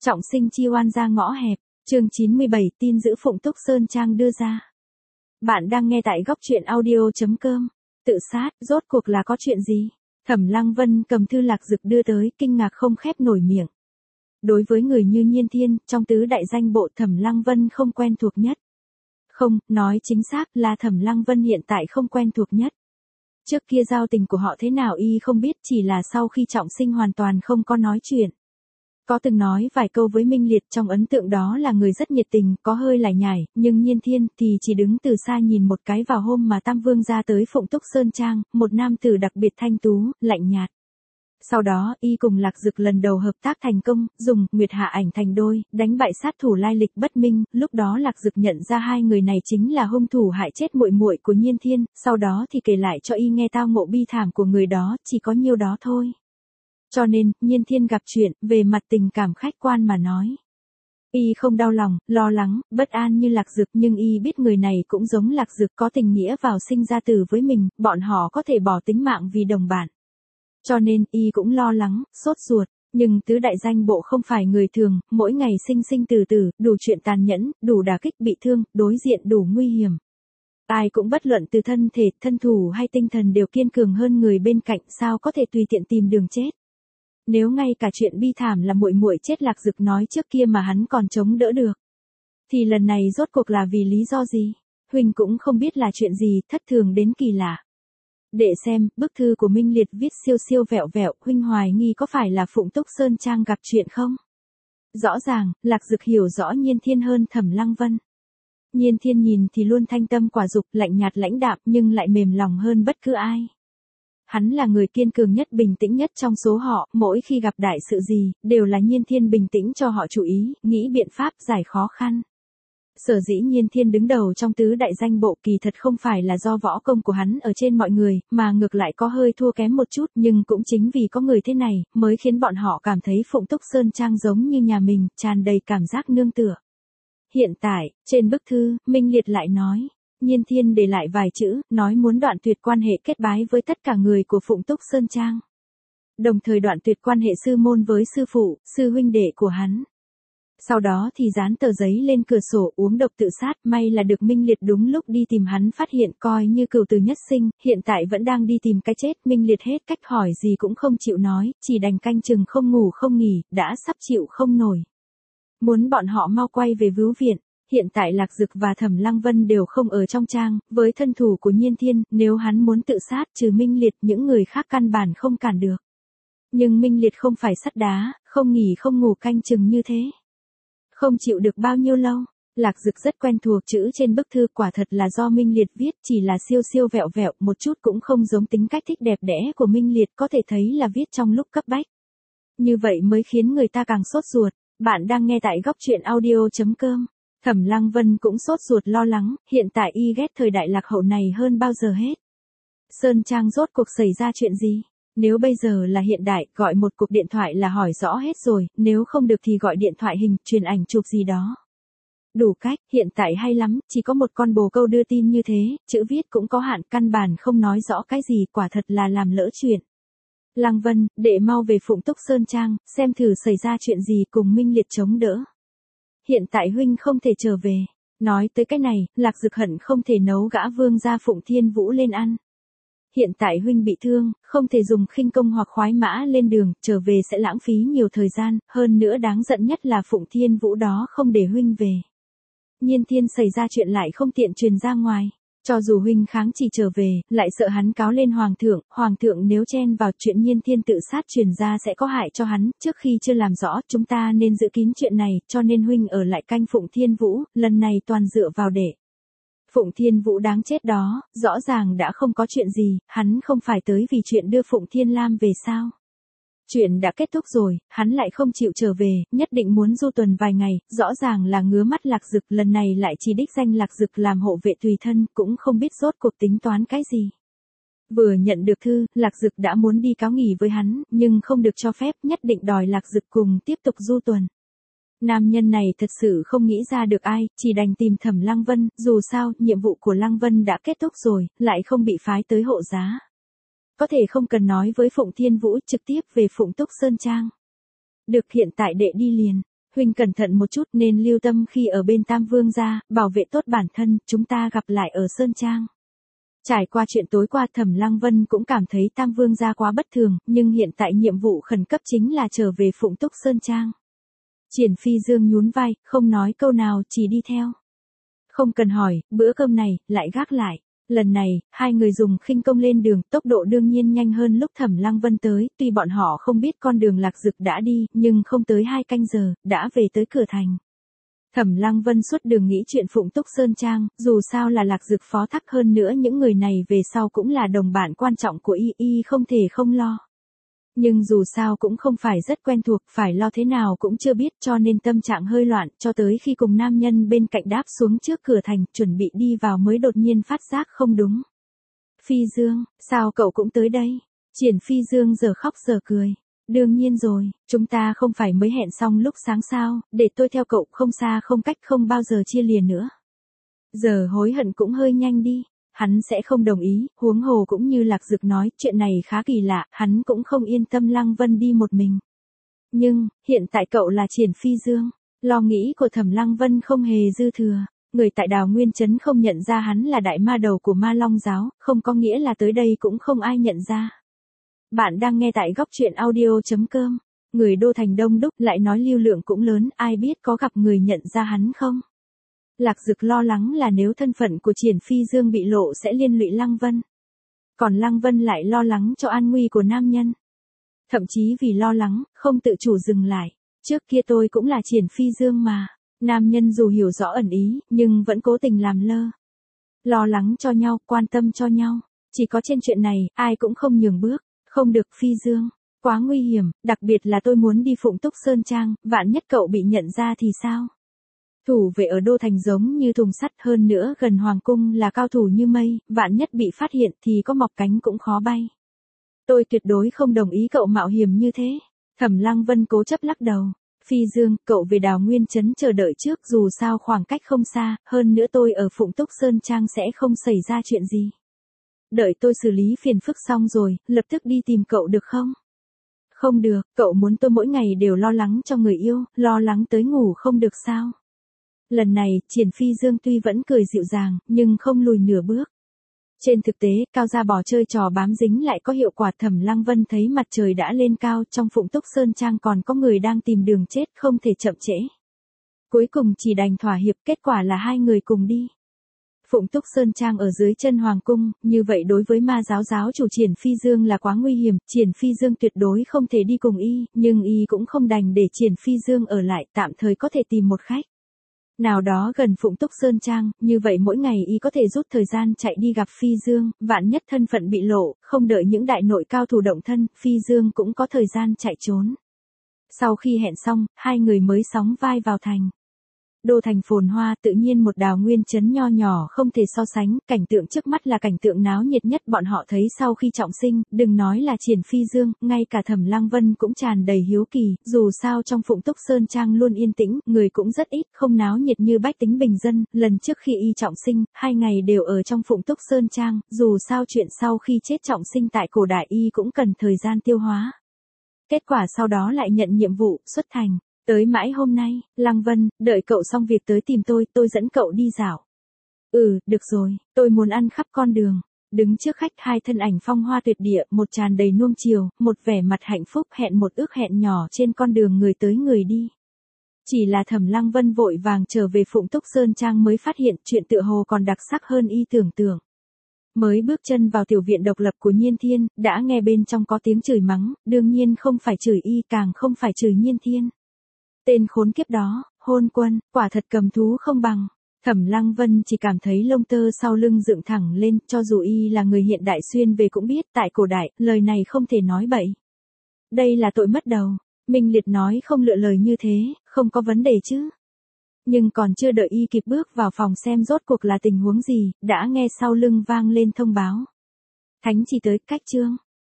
Trọng sinh chi oan ra ngõ hẹp, chương 97 tin dữ Phụng Túc Sơn Trang đưa ra. Bạn đang nghe tại góc truyện audio.com. Tự sát, rốt cuộc là có chuyện gì? Thẩm Lăng Vân cầm thư Lạc Dực đưa tới, kinh ngạc không khép nổi miệng. Đối với người như Nhiên Thiên, trong tứ đại danh bộ Thẩm Lăng Vân không quen thuộc nhất. Không, nói chính xác là Thẩm Lăng Vân hiện tại không quen thuộc nhất. Trước kia giao tình của họ thế nào y không biết, chỉ là sau khi trọng sinh hoàn toàn không có nói chuyện. Có từng nói vài câu với Minh Liệt, trong ấn tượng đó là người rất nhiệt tình, có hơi lải nhải, nhưng Nhiên Thiên thì chỉ đứng từ xa nhìn một cái vào hôm mà Tam Vương ra tới Phụng Túc Sơn Trang, một nam tử đặc biệt thanh tú, lạnh nhạt. Sau đó, y cùng Lạc Dực lần đầu hợp tác thành công, dùng Nguyệt Hạ Ảnh thành đôi, đánh bại sát thủ lai lịch bất minh, lúc đó Lạc Dực nhận ra hai người này chính là hung thủ hại chết muội muội của Nhiên Thiên, sau đó thì kể lại cho y nghe tao ngộ bi thảm của người đó, chỉ có nhiêu đó thôi. Cho nên, Nhiên Thiên gặp chuyện, về mặt tình cảm khách quan mà nói. Y không đau lòng, lo lắng, bất an như Lạc Dực, nhưng y biết người này cũng giống Lạc Dực, có tình nghĩa vào sinh ra tử với mình, bọn họ có thể bỏ tính mạng vì đồng bạn. Cho nên, y cũng lo lắng, sốt ruột, nhưng tứ đại danh bộ không phải người thường, mỗi ngày sinh sinh tử tử, đủ chuyện tàn nhẫn, đủ đả kích bị thương, đối diện đủ nguy hiểm. Ai cũng bất luận từ thân thể, thân thủ hay tinh thần đều kiên cường hơn người bên cạnh, sao có thể tùy tiện tìm đường chết. Nếu ngay cả chuyện bi thảm là muội muội chết Lạc Dực nói trước kia mà hắn còn chống đỡ được, thì lần này rốt cuộc là vì lý do gì? Huynh cũng không biết là chuyện gì, thất thường đến kỳ lạ. Để xem, bức thư của Minh Liệt viết siêu siêu vẹo vẹo, huynh hoài nghi có phải là Phụng Túc Sơn Trang gặp chuyện không? Rõ ràng, Lạc Dực hiểu rõ Nhiên Thiên hơn Thẩm Lăng Vân. Nhiên Thiên nhìn thì luôn thanh tâm quả dục, lạnh nhạt lãnh đạm, nhưng lại mềm lòng hơn bất cứ ai. Hắn là người kiên cường nhất, bình tĩnh nhất trong số họ, mỗi khi gặp đại sự gì, đều là Nhiên Thiên bình tĩnh cho họ chú ý, nghĩ biện pháp giải khó khăn. Sở dĩ Nhiên Thiên đứng đầu trong tứ đại danh bộ kỳ thật không phải là do võ công của hắn ở trên mọi người, mà ngược lại có hơi thua kém một chút, nhưng cũng chính vì có người thế này, mới khiến bọn họ cảm thấy Phụng Túc Sơn Trang giống như nhà mình, tràn đầy cảm giác nương tựa. Hiện tại, trên bức thư, Minh Liệt lại nói. Nhiên Thiên để lại vài chữ, nói muốn đoạn tuyệt quan hệ kết bái với tất cả người của Phụng Túc Sơn Trang. Đồng thời đoạn tuyệt quan hệ sư môn với sư phụ, sư huynh đệ của hắn. Sau đó thì dán tờ giấy lên cửa sổ, uống độc tự sát, may là được Minh Liệt đúng lúc đi tìm hắn phát hiện, coi như cửu tử nhất sinh, hiện tại vẫn đang đi tìm cái chết. Minh Liệt hết cách hỏi gì cũng không chịu nói, chỉ đành canh chừng không ngủ không nghỉ, đã sắp chịu không nổi. Muốn bọn họ mau quay về vưu viện. Hiện tại Lạc Dực và Thẩm Lăng Vân đều không ở trong trang, với thân thủ của Nhiên Thiên, nếu hắn muốn tự sát trừ Minh Liệt, những người khác căn bản không cản được. Nhưng Minh Liệt không phải sắt đá, không nghỉ không ngủ canh chừng như thế. Không chịu được bao nhiêu lâu, Lạc Dực rất quen thuộc chữ trên bức thư, quả thật là do Minh Liệt viết, chỉ là siêu siêu vẹo vẹo, một chút cũng không giống tính cách thích đẹp đẽ của Minh Liệt, có thể thấy là viết trong lúc cấp bách. Như vậy mới khiến người ta càng sốt ruột. Bạn đang nghe tại góc truyện audio.com. Thẩm Lăng Vân cũng sốt ruột lo lắng, hiện tại y ghét thời đại lạc hậu này hơn bao giờ hết. Sơn Trang rốt cuộc xảy ra chuyện gì? Nếu bây giờ là hiện đại, gọi một cuộc điện thoại là hỏi rõ hết rồi, nếu không được thì gọi điện thoại hình, truyền ảnh chụp gì đó. Đủ cách, hiện tại hay lắm, chỉ có một con bồ câu đưa tin như thế, chữ viết cũng có hạn, căn bản không nói rõ cái gì, quả thật là làm lỡ chuyện. Lăng Vân, đệ mau về Phụng Túc Sơn Trang, xem thử xảy ra chuyện gì, cùng Minh Liệt chống đỡ. Hiện tại huynh không thể trở về. Nói tới cái này, Lạc Dực hận không thể nấu gã vương gia Phụng Thiên Vũ lên ăn. Hiện tại huynh bị thương, không thể dùng khinh công hoặc khoái mã lên đường, trở về sẽ lãng phí nhiều thời gian, hơn nữa đáng giận nhất là Phụng Thiên Vũ đó không để huynh về. Nhiên Thiên xảy ra chuyện lại không tiện truyền ra ngoài. Cho dù huynh kháng chỉ trở về, lại sợ hắn cáo lên hoàng thượng nếu chen vào chuyện Nhiên Thiên tự sát truyền ra sẽ có hại cho hắn, trước khi chưa làm rõ, chúng ta nên giữ kín chuyện này, cho nên huynh ở lại canh Phụng Thiên Vũ, lần này toàn dựa vào đệ. Phụng Thiên Vũ đáng chết đó, rõ ràng đã không có chuyện gì, hắn không phải tới vì chuyện đưa Phụng Thiên Lam về sao? Chuyện đã kết thúc rồi, hắn lại không chịu trở về, nhất định muốn du tuần vài ngày, rõ ràng là ngứa mắt Lạc Dực, lần này lại chỉ đích danh Lạc Dực làm hộ vệ tùy thân, cũng không biết rốt cuộc tính toán cái gì. Vừa nhận được thư, Lạc Dực đã muốn đi cáo nghỉ với hắn, nhưng không được cho phép, nhất định đòi Lạc Dực cùng tiếp tục du tuần. Nam nhân này thật sự không nghĩ ra được ai, chỉ đành tìm Thẩm Lăng Vân, dù sao, nhiệm vụ của Lăng Vân đã kết thúc rồi, lại không bị phái tới hộ giá. Có thể không cần nói với Phụng Thiên Vũ, trực tiếp về Phụng Túc Sơn Trang. Được, hiện tại đệ đi liền. huynh cẩn thận một chút, nên lưu tâm khi ở bên Tam Vương gia, bảo vệ tốt bản thân, chúng ta gặp lại ở Sơn Trang. Trải qua chuyện tối qua, Thẩm Lăng Vân cũng cảm thấy Tam Vương gia quá bất thường, nhưng hiện tại nhiệm vụ khẩn cấp chính là trở về Phụng Túc Sơn Trang. Triển Phi Dương nhún vai, không nói câu nào, chỉ đi theo. Không cần hỏi, bữa cơm này, lại gác lại. Lần này, hai người dùng khinh công lên đường, tốc độ đương nhiên nhanh hơn lúc Thẩm Lăng Vân tới, tuy bọn họ không biết con đường Lạc Dực đã đi, nhưng không tới 2 canh giờ, đã về tới cửa thành. Thẩm Lăng Vân suốt đường nghĩ chuyện Phụng Túc Sơn Trang, dù sao là Lạc Dực phó thác, hơn nữa những người này về sau cũng là đồng bạn quan trọng của y không thể không lo. Nhưng dù sao cũng không phải rất quen thuộc, phải lo thế nào cũng chưa biết, cho nên tâm trạng hơi loạn, cho tới khi cùng nam nhân bên cạnh đáp xuống trước cửa thành, chuẩn bị đi vào mới đột nhiên phát giác không đúng. Phi Dương, sao cậu cũng tới đây? Triển Phi Dương giờ khóc giờ cười. Đương nhiên rồi, chúng ta không phải mới hẹn xong lúc sáng sao, để tôi theo cậu, không xa không cách, không bao giờ chia lìa nữa. Giờ hối hận cũng hơi nhanh đi. Hắn sẽ không đồng ý, huống hồ cũng như Lạc Dực nói, chuyện này khá kỳ lạ, hắn cũng không yên tâm Lăng Vân đi một mình. Nhưng, hiện tại cậu là Triển Phi Dương, lo nghĩ của Thẩm Lăng Vân không hề dư thừa. Người tại Đào Nguyên Trấn không nhận ra hắn là đại ma đầu của Ma Long giáo, không có nghĩa là tới đây cũng không ai nhận ra. Bạn đang nghe tại góc truyện audio.com. Người đô thành đông đúc, lại nói lưu lượng cũng lớn, ai biết có gặp người nhận ra hắn không? Lạc Dực lo lắng là nếu thân phận của Triển Phi Dương bị lộ sẽ liên lụy Lăng Vân. Còn Lăng Vân lại lo lắng cho an nguy của nam nhân. Thậm chí vì lo lắng, không tự chủ dừng lại. Trước kia tôi cũng là Triển Phi Dương mà. Nam nhân dù hiểu rõ ẩn ý, nhưng vẫn cố tình làm lơ. Lo lắng cho nhau, quan tâm cho nhau. Chỉ có trên chuyện này, ai cũng không nhường bước. Không được Phi Dương. Quá nguy hiểm, đặc biệt là tôi muốn đi Phụng Túc Sơn Trang, vạn nhất cậu bị nhận ra thì sao? Thủ vệ ở đô thành giống như thùng sắt, hơn nữa gần hoàng cung là cao thủ như mây, vạn nhất bị phát hiện thì có mọc cánh cũng khó bay. Tôi tuyệt đối không đồng ý cậu mạo hiểm như thế. Thẩm Lăng Vân cố chấp lắc đầu. Phi Dương, cậu về Đào Nguyên Trấn chờ đợi trước, dù sao khoảng cách không xa, hơn nữa tôi ở Phụng Túc Sơn Trang sẽ không xảy ra chuyện gì. Đợi tôi xử lý phiền phức xong rồi, lập tức đi tìm cậu được không? Không được, cậu muốn tôi mỗi ngày đều lo lắng cho người yêu, lo lắng tới ngủ không được sao? Lần này, Triển Phi Dương tuy vẫn cười dịu dàng, nhưng không lùi nửa bước. Trên thực tế, cao gia bỏ chơi trò bám dính lại có hiệu quả. Thẩm Lăng Vân thấy mặt trời đã lên cao, trong Phụng Túc Sơn Trang còn có người đang tìm đường chết, không thể chậm trễ. Cuối cùng chỉ đành thỏa hiệp, kết quả là hai người cùng đi. Phụng Túc Sơn Trang ở dưới chân hoàng cung, như vậy đối với Ma giáo giáo chủ Triển Phi Dương là quá nguy hiểm, Triển Phi Dương tuyệt đối không thể đi cùng y, nhưng y cũng không đành để Triển Phi Dương ở lại, tạm thời có thể tìm một khách nào đó gần Phụng Túc Sơn Trang, như vậy mỗi ngày y có thể rút thời gian chạy đi gặp Phi Dương, vạn nhất thân phận bị lộ, không đợi những đại nội cao thủ động thân, Phi Dương cũng có thời gian chạy trốn. Sau khi hẹn xong, hai người mới sóng vai vào thành. Đô thành phồn hoa, tự nhiên một Đào Nguyên Trấn nho nhỏ không thể so sánh, cảnh tượng trước mắt là cảnh tượng náo nhiệt nhất bọn họ thấy sau khi trọng sinh, đừng nói là Triển Phi Dương, ngay cả Thẩm Lăng Vân cũng tràn đầy hiếu kỳ, dù sao trong Phụng Túc Sơn Trang luôn yên tĩnh, người cũng rất ít, không náo nhiệt như bách tính bình dân, lần trước khi y trọng sinh, 2 ngày đều ở trong Phụng Túc Sơn Trang, dù sao chuyện sau khi chết trọng sinh tại cổ đại y cũng cần thời gian tiêu hóa. Kết quả sau đó lại nhận nhiệm vụ, xuất thành. Tới mãi hôm nay, Lăng Vân, đợi cậu xong việc tới tìm tôi dẫn cậu đi dạo. Được rồi, tôi muốn ăn khắp con đường. Đứng trước khách, hai thân ảnh phong hoa tuyệt địa, một tràn đầy nuông chiều, một vẻ mặt hạnh phúc, hẹn một ước hẹn nhỏ trên con đường người tới người đi. Chỉ là Thẩm Lăng Vân vội vàng trở về Phụng Túc Sơn Trang mới phát hiện chuyện tựa hồ còn đặc sắc hơn y tưởng tượng. Mới bước chân vào tiểu viện độc lập của Nhiên Thiên, đã nghe bên trong có tiếng chửi mắng, đương nhiên không phải chửi y, càng không phải chửi Nhiên Thiên. Tên khốn kiếp đó, hôn quân, quả thật cầm thú không bằng. Thẩm Lăng Vân chỉ cảm thấy lông tơ sau lưng dựng thẳng lên, cho dù y là người hiện đại xuyên về cũng biết, tại cổ đại, lời này không thể nói bậy. Đây là tội mất đầu. Minh Liệt nói không lựa lời như thế, không có vấn đề chứ. Nhưng còn chưa đợi y kịp bước vào phòng xem rốt cuộc là tình huống gì, đã nghe sau lưng vang lên thông báo. Thánh chỉ tới, cách chương.